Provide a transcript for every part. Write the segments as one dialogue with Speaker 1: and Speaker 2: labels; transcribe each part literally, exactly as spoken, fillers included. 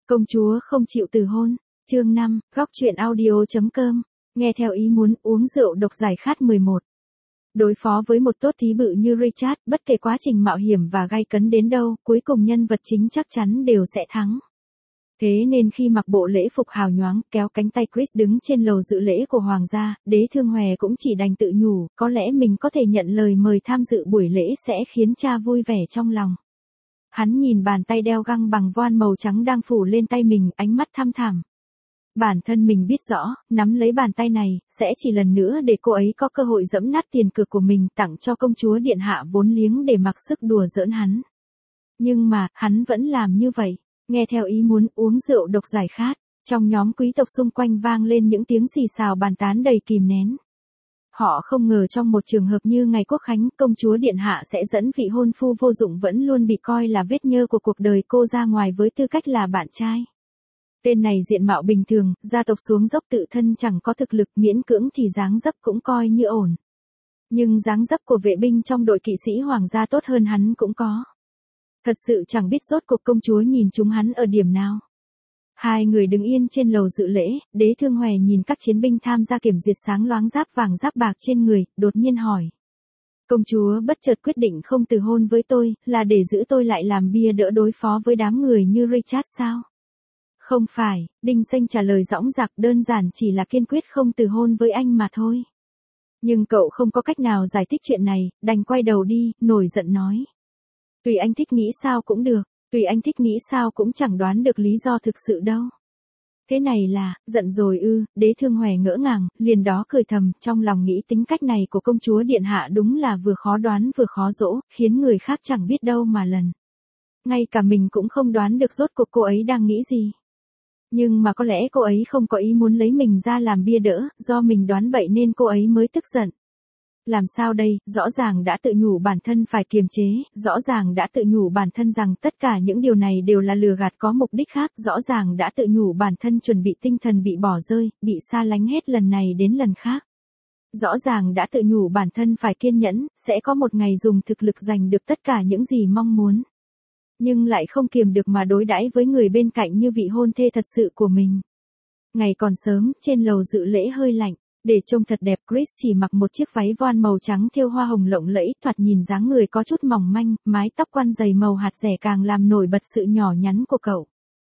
Speaker 1: Công chúa không chịu từ hôn, chương năm, góc truyện audio.com, nghe theo ý muốn uống rượu độc giải khát mười một. Đối phó với một tốt thí bự như Richard, bất kể quá trình mạo hiểm và gay cấn đến đâu, cuối cùng nhân vật chính chắc chắn đều sẽ thắng. Thế nên khi mặc bộ lễ phục hào nhoáng, kéo cánh tay Chris đứng trên lầu dự lễ của hoàng gia, Đế Thương Hòe cũng chỉ đành tự nhủ, có lẽ mình có thể nhận lời mời tham dự buổi lễ sẽ khiến cha vui vẻ trong lòng. Hắn nhìn bàn tay đeo găng bằng voan màu trắng đang phủ lên tay mình, ánh mắt thăm thẳm. Bản thân mình biết rõ, nắm lấy bàn tay này, sẽ chỉ lần nữa để cô ấy có cơ hội giẫm nát tiền cược của mình tặng cho công chúa điện hạ vốn liếng để mặc sức đùa giỡn hắn. Nhưng mà, hắn vẫn làm như vậy, nghe theo ý muốn uống rượu độc giải khát, trong nhóm quý tộc xung quanh vang lên những tiếng xì xào bàn tán đầy kìm nén. Họ không ngờ trong một trường hợp như ngày quốc khánh, công chúa điện hạ sẽ dẫn vị hôn phu vô dụng vẫn luôn bị coi là vết nhơ của cuộc đời cô ra ngoài với tư cách là bạn trai. Tên này diện mạo bình thường, gia tộc xuống dốc tự thân chẳng có thực lực, miễn cưỡng thì dáng dấp cũng coi như ổn. Nhưng dáng dấp của vệ binh trong đội kỵ sĩ hoàng gia tốt hơn hắn cũng có. Thật sự chẳng biết rốt cuộc công chúa nhìn chúng hắn ở điểm nào. Hai người đứng yên trên lầu dự lễ, Đế Thương Hòe nhìn các chiến binh tham gia kiểm duyệt sáng loáng giáp vàng giáp bạc trên người, đột nhiên hỏi. Công chúa bất chợt quyết định không từ hôn với tôi, là để giữ tôi lại làm bia đỡ đối phó với đám người như Richard sao? Không phải, Đinh Xanh trả lời dõng dạc, đơn giản chỉ là kiên quyết không từ hôn với anh mà thôi. Nhưng cậu không có cách nào giải thích chuyện này, đành quay đầu đi, nổi giận nói. Tùy anh thích nghĩ sao cũng được, tùy anh thích nghĩ sao cũng chẳng đoán được lý do thực sự đâu. Thế này là, giận rồi ư, Đế Thương Hòe ngỡ ngàng, liền đó cười thầm, trong lòng nghĩ tính cách này của công chúa điện hạ đúng là vừa khó đoán vừa khó dỗ, khiến người khác chẳng biết đâu mà lần. Ngay cả mình cũng không đoán được rốt cuộc cô ấy đang nghĩ gì. Nhưng mà có lẽ cô ấy không có ý muốn lấy mình ra làm bia đỡ, do mình đoán bậy nên cô ấy mới tức giận. Làm sao đây, rõ ràng đã tự nhủ bản thân phải kiềm chế, rõ ràng đã tự nhủ bản thân rằng tất cả những điều này đều là lừa gạt có mục đích khác, rõ ràng đã tự nhủ bản thân chuẩn bị tinh thần bị bỏ rơi, bị xa lánh hết lần này đến lần khác. Rõ ràng đã tự nhủ bản thân phải kiên nhẫn, sẽ có một ngày dùng thực lực giành được tất cả những gì mong muốn. Nhưng lại không kiềm được mà đối đãi với người bên cạnh như vị hôn thê thật sự của mình. Ngày còn sớm, trên lầu dự lễ hơi lạnh. Để trông thật đẹp, Chris chỉ mặc một chiếc váy voan màu trắng thêu hoa hồng lộng lẫy, thoạt nhìn dáng người có chút mỏng manh, mái tóc quăn dày màu hạt dẻ càng làm nổi bật sự nhỏ nhắn của cậu.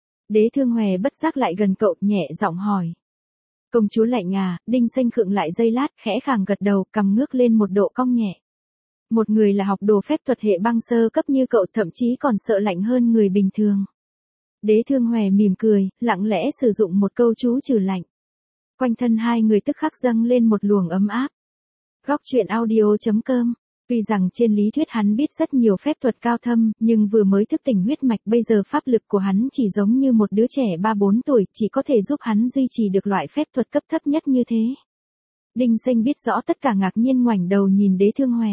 Speaker 1: Đế Thương Hòe bất giác lại gần cậu, nhẹ giọng hỏi. Công chúa lạnh à, Đinh Xanh khựng lại giây lát, khẽ khàng gật đầu, cằm ngước lên một độ cong nhẹ. Một người là học đồ phép thuật hệ băng sơ cấp như cậu thậm chí còn sợ lạnh hơn người bình thường. Đế Thương Hòe mỉm cười, lặng lẽ sử dụng một câu chú trừ lạnh. Quanh thân hai người tức khắc dâng lên một luồng ấm áp. Góc truyện audio.com. Tuy rằng trên lý thuyết hắn biết rất nhiều phép thuật cao thâm, nhưng vừa mới thức tỉnh huyết mạch bây giờ pháp lực của hắn chỉ giống như một đứa trẻ ba bốn tuổi, chỉ có thể giúp hắn duy trì được loại phép thuật cấp thấp nhất như thế. Đinh Xanh biết rõ tất cả, ngạc nhiên ngoảnh đầu nhìn Đế Thương Hòe.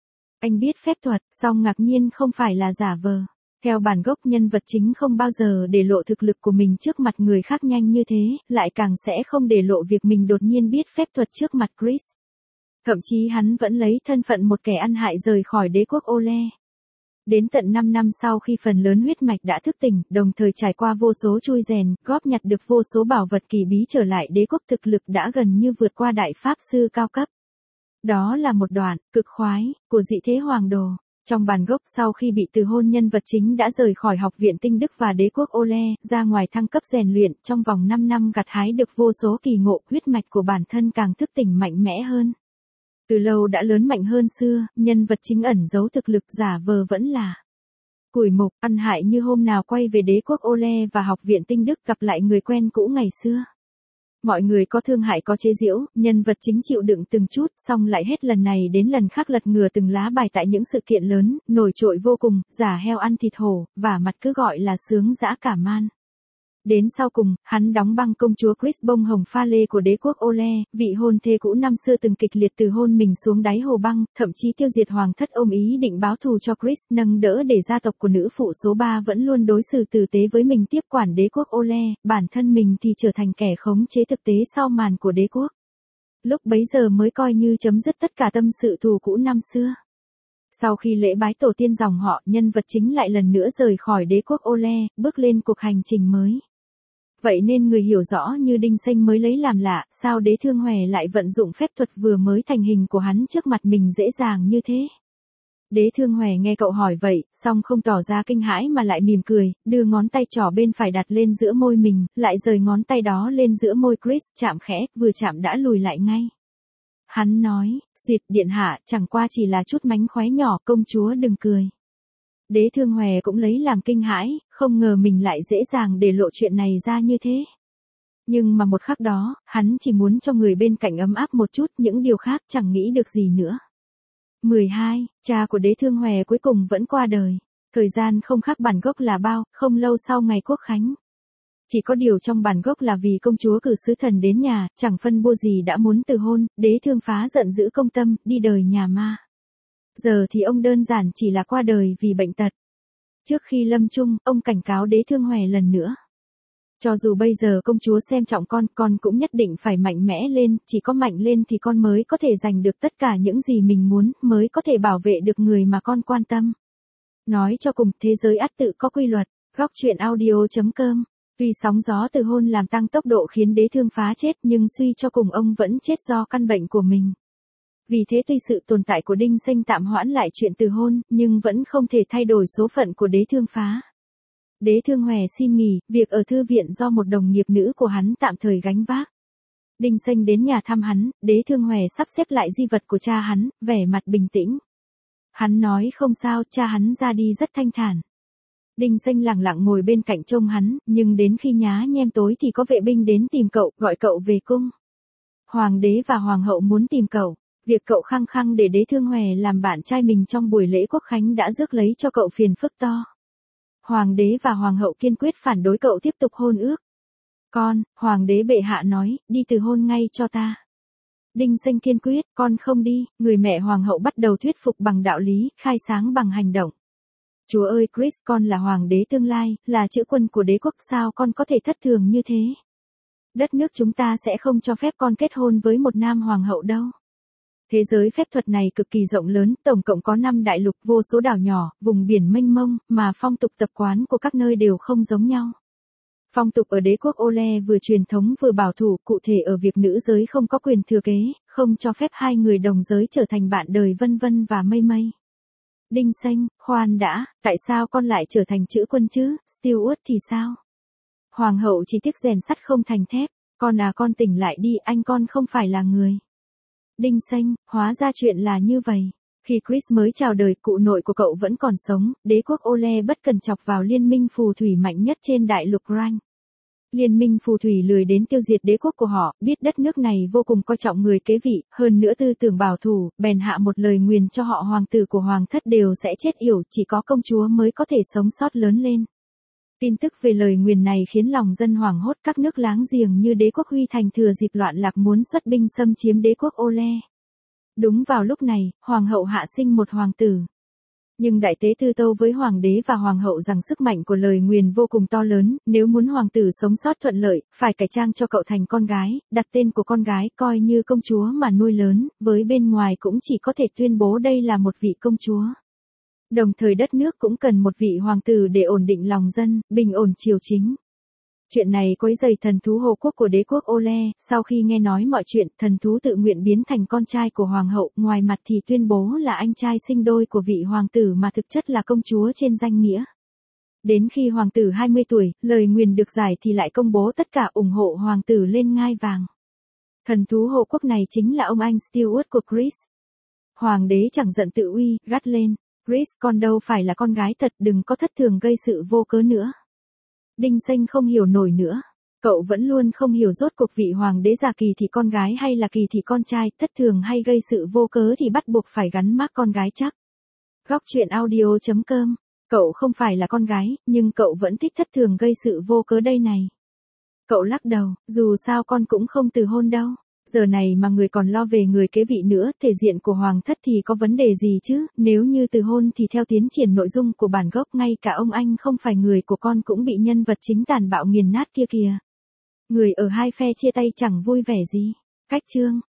Speaker 1: Anh biết phép thuật, song ngạc nhiên không phải là giả vờ. Theo bản gốc, nhân vật chính không bao giờ để lộ thực lực của mình trước mặt người khác nhanh như thế, lại càng sẽ không để lộ việc mình đột nhiên biết phép thuật trước mặt Chris. Thậm chí hắn vẫn lấy thân phận một kẻ ăn hại rời khỏi đế quốc Ole. Đến tận năm năm sau khi phần lớn huyết mạch đã thức tỉnh, đồng thời trải qua vô số chui rèn, góp nhặt được vô số bảo vật kỳ bí trở lại đế quốc, thực lực đã gần như vượt qua đại pháp sư cao cấp. Đó là một đoạn, cực khoái, của dị thế hoàng đồ. Trong bản gốc, sau khi bị từ hôn, nhân vật chính đã rời khỏi học viện tinh đức và đế quốc Ole, ra ngoài thăng cấp rèn luyện, trong vòng năm năm gặt hái được vô số kỳ ngộ, huyết mạch của bản thân càng thức tỉnh mạnh mẽ hơn. Từ lâu đã lớn mạnh hơn xưa, nhân vật chính ẩn giấu thực lực giả vờ vẫn là củi mục, ăn hại như hôm nào quay về đế quốc Ole và học viện tinh đức gặp lại người quen cũ ngày xưa. Mọi người có thương hại có chế giễu, nhân vật chính chịu đựng từng chút, xong lại hết lần này đến lần khác lật ngừa từng lá bài tại những sự kiện lớn, nổi trội vô cùng, giả heo ăn thịt hổ, và mặt cứ gọi là sướng dã cả man. Đến sau cùng, hắn đóng băng công chúa Chris bông hồng pha lê của đế quốc Ole, vị hôn thê cũ năm xưa từng kịch liệt từ hôn mình xuống đáy hồ băng, thậm chí tiêu diệt hoàng thất ôm ý định báo thù cho Chris, nâng đỡ để gia tộc của nữ phụ số ba vẫn luôn đối xử tử tế với mình tiếp quản đế quốc Ole, bản thân mình thì trở thành kẻ khống chế thực tế sau màn của đế quốc. Lúc bấy giờ mới coi như chấm dứt tất cả tâm sự thù cũ năm xưa. Sau khi lễ bái tổ tiên dòng họ, nhân vật chính lại lần nữa rời khỏi đế quốc Ole, bước lên cuộc hành trình mới. Vậy nên người hiểu rõ như Đinh Sanh mới lấy làm lạ, sao Đế Thương Hòe lại vận dụng phép thuật vừa mới thành hình của hắn trước mặt mình dễ dàng như thế. Đế Thương Hòe nghe cậu hỏi vậy, song không tỏ ra kinh hãi mà lại mỉm cười, đưa ngón tay trỏ bên phải đặt lên giữa môi mình, lại rời ngón tay đó lên giữa môi Chris, chạm khẽ, vừa chạm đã lùi lại ngay. Hắn nói, "Duyệt điện hạ, chẳng qua chỉ là chút mánh khóe nhỏ, công chúa đừng cười." Đế Thương Hòe cũng lấy làm kinh hãi, không ngờ mình lại dễ dàng để lộ chuyện này ra như thế. Nhưng mà một khắc đó, hắn chỉ muốn cho người bên cạnh ấm áp một chút, những điều khác chẳng nghĩ được gì nữa. mười hai. Cha của Đế Thương Hòe cuối cùng vẫn qua đời. Thời gian không khác bản gốc là bao, không lâu sau ngày quốc khánh. Chỉ có điều trong bản gốc là vì công chúa cử sứ thần đến nhà, chẳng phân bua gì đã muốn từ hôn, Đế Thương phá giận giữ công tâm, đi đời nhà ma. Giờ thì ông đơn giản chỉ là qua đời vì bệnh tật. Trước khi lâm chung, ông cảnh cáo Đế Thương Hòe lần nữa. Cho dù bây giờ công chúa xem trọng con, con cũng nhất định phải mạnh mẽ lên, chỉ có mạnh lên thì con mới có thể giành được tất cả những gì mình muốn, mới có thể bảo vệ được người mà con quan tâm. Nói cho cùng, thế giới ắt tự có quy luật. Góc truyện audio chấm com. Tuy sóng gió từ hôn làm tăng tốc độ khiến Đế Thương phá chết, nhưng suy cho cùng ông vẫn chết do căn bệnh của mình. Vì thế tuy sự tồn tại của Đinh Sanh tạm hoãn lại chuyện từ hôn, nhưng vẫn không thể thay đổi số phận của Đế Thương phá. Đế Thương Hòe xin nghỉ, việc ở thư viện do một đồng nghiệp nữ của hắn tạm thời gánh vác. Đinh Sanh đến nhà thăm hắn, Đế Thương Hòe sắp xếp lại di vật của cha hắn, vẻ mặt bình tĩnh. Hắn nói không sao, cha hắn ra đi rất thanh thản. Đinh Sanh lặng lặng ngồi bên cạnh trông hắn, nhưng đến khi nhá nhem tối thì có vệ binh đến tìm cậu, gọi cậu về cung. Hoàng đế và hoàng hậu muốn tìm cậu. Việc cậu khăng khăng để Đế Thương Hòe làm bạn trai mình trong buổi lễ quốc khánh đã rước lấy cho cậu phiền phức to. Hoàng đế và hoàng hậu kiên quyết phản đối cậu tiếp tục hôn ước. Con, hoàng đế bệ hạ nói, đi từ hôn ngay cho ta. Đinh Sanh kiên quyết, con không đi, người mẹ hoàng hậu bắt đầu thuyết phục bằng đạo lý, khai sáng bằng hành động. Chúa ơi Chris, con là hoàng đế tương lai, là chữ quân của đế quốc, sao con có thể thất thường như thế? Đất nước chúng ta sẽ không cho phép con kết hôn với một nam hoàng hậu đâu. Thế giới phép thuật này cực kỳ rộng lớn, tổng cộng có năm đại lục, vô số đảo nhỏ, vùng biển mênh mông, mà phong tục tập quán của các nơi đều không giống nhau. Phong tục ở đế quốc Ole vừa truyền thống vừa bảo thủ, cụ thể ở việc nữ giới không có quyền thừa kế, không cho phép hai người đồng giới trở thành bạn đời vân vân và mây mây. Đinh Sanh, khoan đã, tại sao con lại trở thành chữ quân chứ, Stewart thì sao? Hoàng hậu chỉ tiếc rèn sắt không thành thép, con à con tỉnh lại đi, anh con không phải là người. Đinh Sanh, hóa ra chuyện là như vậy. Khi Chris mới chào đời, cụ nội của cậu vẫn còn sống, đế quốc Ole bất cần chọc vào liên minh phù thủy mạnh nhất trên đại lục Ranh. Liên minh phù thủy lười đến tiêu diệt đế quốc của họ, biết đất nước này vô cùng coi trọng người kế vị, hơn nữa tư tưởng bảo thủ, bèn hạ một lời nguyền cho họ hoàng tử của hoàng thất đều sẽ chết yểu, chỉ có công chúa mới có thể sống sót lớn lên. Tin tức về lời nguyền này khiến lòng dân hoảng hốt, các nước láng giềng như đế quốc Huy Thành thừa dịp loạn lạc muốn xuất binh xâm chiếm đế quốc Ole. Đúng vào lúc này, hoàng hậu hạ sinh một hoàng tử. Nhưng đại tế tư tâu với hoàng đế và hoàng hậu rằng sức mạnh của lời nguyền vô cùng to lớn, nếu muốn hoàng tử sống sót thuận lợi, phải cải trang cho cậu thành con gái, đặt tên của con gái coi như công chúa mà nuôi lớn, với bên ngoài cũng chỉ có thể tuyên bố đây là một vị công chúa. Đồng thời đất nước cũng cần một vị hoàng tử để ổn định lòng dân, bình ổn triều chính. Chuyện này quấy rầy thần thú hộ quốc của đế quốc Ole, sau khi nghe nói mọi chuyện, thần thú tự nguyện biến thành con trai của hoàng hậu, ngoài mặt thì tuyên bố là anh trai sinh đôi của vị hoàng tử mà thực chất là công chúa trên danh nghĩa. Đến khi hoàng tử hai mươi tuổi, lời nguyền được giải thì lại công bố tất cả ủng hộ hoàng tử lên ngai vàng. Thần thú hộ quốc này chính là ông anh Stewart của Chris. Hoàng đế chẳng giận tự uy, gắt lên. Chris, con đâu phải là con gái thật, đừng có thất thường gây sự vô cớ nữa. Đinh Sanh không hiểu nổi nữa. Cậu vẫn luôn không hiểu rốt cuộc vị hoàng đế già kỳ thì con gái hay là kỳ thì con trai, thất thường hay gây sự vô cớ thì bắt buộc phải gắn mác con gái chắc. Góc truyện audio chấm com. Cậu không phải là con gái, nhưng cậu vẫn thích thất thường gây sự vô cớ đây này. Cậu lắc đầu, dù sao con cũng không từ hôn đâu. Giờ này mà người còn lo về người kế vị nữa, thể diện của hoàng thất thì có vấn đề gì chứ, nếu như từ hôn thì theo tiến triển nội dung của bản gốc ngay cả ông anh không phải người của con cũng bị nhân vật chính tàn bạo nghiền nát kia kìa. Người ở hai phe chia tay chẳng vui vẻ gì. Cách chương.